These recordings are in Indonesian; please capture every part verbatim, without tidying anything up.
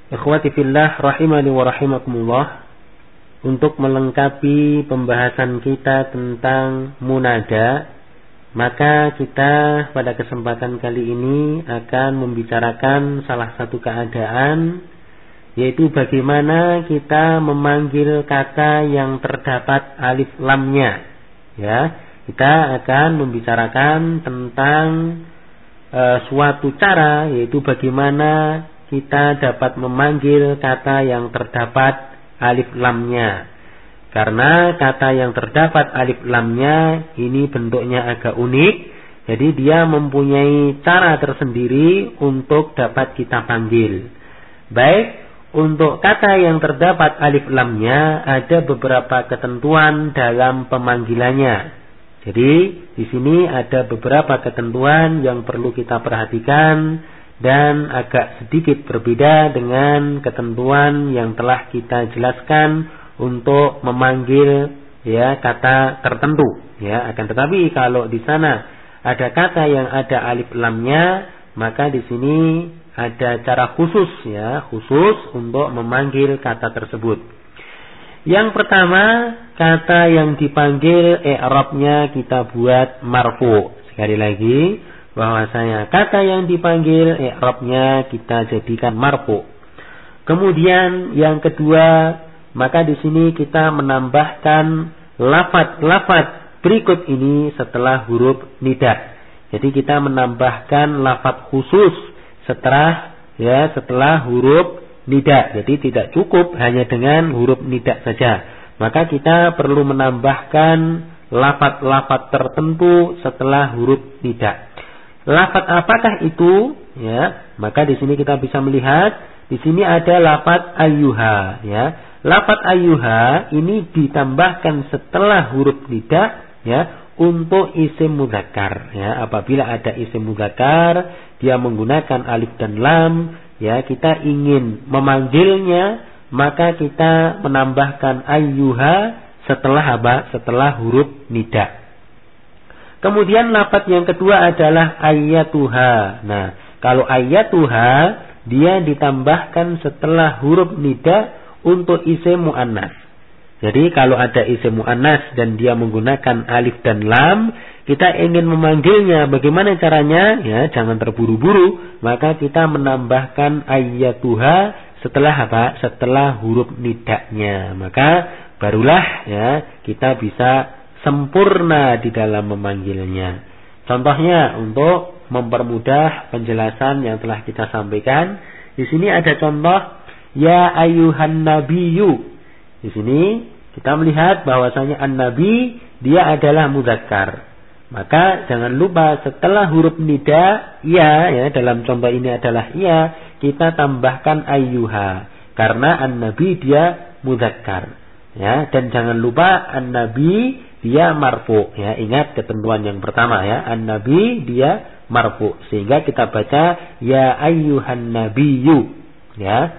Ikhwati fillah rahimani wa rahimakumullah, untuk melengkapi pembahasan kita tentang munada, maka kita pada kesempatan kali ini akan membicarakan salah satu keadaan, yaitu bagaimana kita memanggil kata yang terdapat alif lamnya. Ya, kita akan membicarakan tentang e, suatu cara, yaitu bagaimana kita dapat memanggil kata yang terdapat alif lamnya. Karena kata yang terdapat alif lamnya ini bentuknya agak unik, jadi dia mempunyai cara tersendiri untuk dapat kita panggil. Baik, untuk kata yang terdapat alif lamnya ada beberapa ketentuan dalam pemanggilannya. Jadi di sini ada beberapa ketentuan yang perlu kita perhatikan dan agak sedikit berbeda dengan ketentuan yang telah kita jelaskan untuk memanggil ya kata tertentu. Ya, akan tetapi kalau di sana ada kata yang ada alif lamnya, maka di sini ada cara khusus ya, khusus untuk memanggil kata tersebut. Yang pertama, kata yang dipanggil i'rabnya kita buat marfu. Sekali lagi, bahwasanya kata yang dipanggil i'rabnya kita jadikan marfu. Kemudian yang kedua, maka di sini kita menambahkan lafaz-lafaz berikut ini setelah huruf nida. Jadi kita menambahkan lafaz khusus setelah ya setelah huruf nida. Jadi tidak cukup hanya dengan huruf nida saja. Maka kita perlu menambahkan lafaz-lafaz tertentu setelah huruf nida. Lafaz apakah itu? Ya, maka di sini kita bisa melihat di sini ada lafaz ayyuha. Ya, lafaz ayyuha ini ditambahkan setelah huruf nida ya untuk isim mudzakkar. Ya, apabila ada isim mudzakkar dia menggunakan alif dan lam, ya kita ingin memanggilnya, maka kita menambahkan ayyuha setelah apa? Setelah huruf nida. Kemudian lafaz yang kedua adalah ayyatuha. Nah, kalau ayyatuha dia ditambahkan setelah huruf nida untuk isim muannas. Jadi kalau ada isim muannas dan dia menggunakan alif dan lam, kita ingin memanggilnya, bagaimana caranya? Ya, jangan terburu-buru, maka kita menambahkan ayyatuha setelah apa? Setelah huruf nidanya. Maka barulah ya kita bisa sempurna di dalam memanggilnya. Contohnya untuk mempermudah penjelasan yang telah kita sampaikan, di sini ada contoh ya ayyuhan nabiyyu. Di sini kita melihat bahwasanya an-nabi dia adalah mudzakkar. Maka jangan lupa setelah huruf nida ya ya dalam contoh ini adalah ya, kita tambahkan ayyuha karena an-nabi dia mudzakkar. Ya, dan jangan lupa an-nabi dia marfu ya, ingat ketentuan yang pertama ya, an-nabi dia marfu sehingga kita baca ya ayyuhan nabiyyu ya.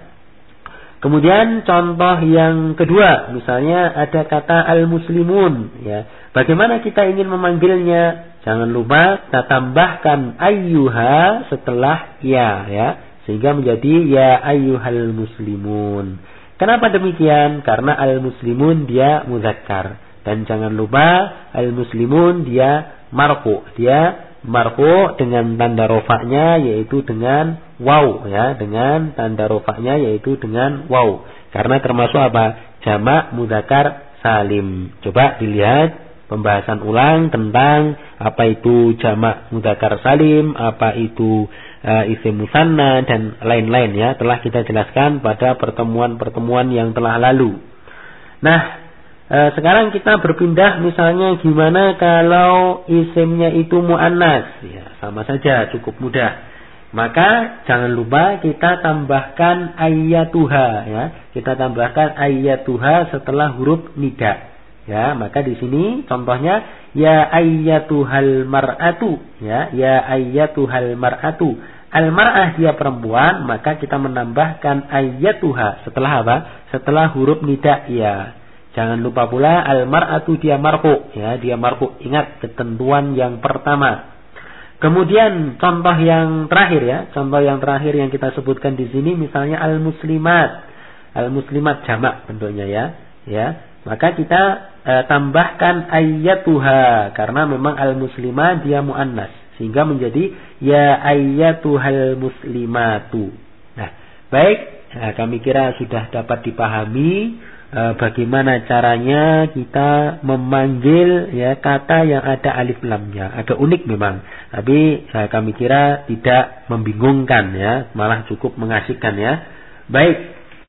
Kemudian contoh yang kedua, misalnya ada kata al-muslimun ya. Bagaimana kita ingin memanggilnya? Jangan lupa kita tambahkan ayyuha setelah ya ya sehingga menjadi ya ayyuhal muslimun. Kenapa demikian? Karena al-muslimun dia mudzakkar. Dan jangan lupa al-muslimun dia marfu. Dia marfu dengan tanda rofaknya yaitu dengan waw ya, dengan tanda rofaknya yaitu dengan waw. Karena termasuk apa? Jamak mudzakkar salim. Coba dilihat pembahasan ulang tentang apa itu jamak mudzakkar salim, apa itu uh, isim musanna dan lain-lain ya, telah kita jelaskan pada pertemuan-pertemuan yang telah lalu. Nah, Uh, sekarang kita berpindah misalnya gimana kalau isimnya itu muannas ya, sama saja cukup mudah. Maka jangan lupa kita tambahkan ayyatuha ya, kita tambahkan ayyatuha setelah huruf nida ya. Maka di sini contohnya ya ayyatuhal mar'atu ya, ya ayyatuhal mar'atu. Al mar'ah dia perempuan, maka kita menambahkan ayyatuha setelah apa? Setelah huruf nida ya. Jangan lupa pula al-mar'atu dia marfu ya, dia marfu. Ingat ketentuan yang pertama. Kemudian contoh yang terakhir ya, contoh yang terakhir yang kita sebutkan di sini misalnya al-muslimat. Al-muslimat jamak bentuknya ya, ya. Maka kita e, tambahkan ayyatuha karena memang al-muslimah dia muannas sehingga menjadi ya ayyatuhal muslimatu. Nah, baik, nah, kami kira sudah dapat dipahami e, bagaimana caranya kita memanggil ya kata yang ada alif lamnya. Agak unik memang, tapi e, kami kira tidak membingungkan ya, malah cukup mengasihkan ya. Baik.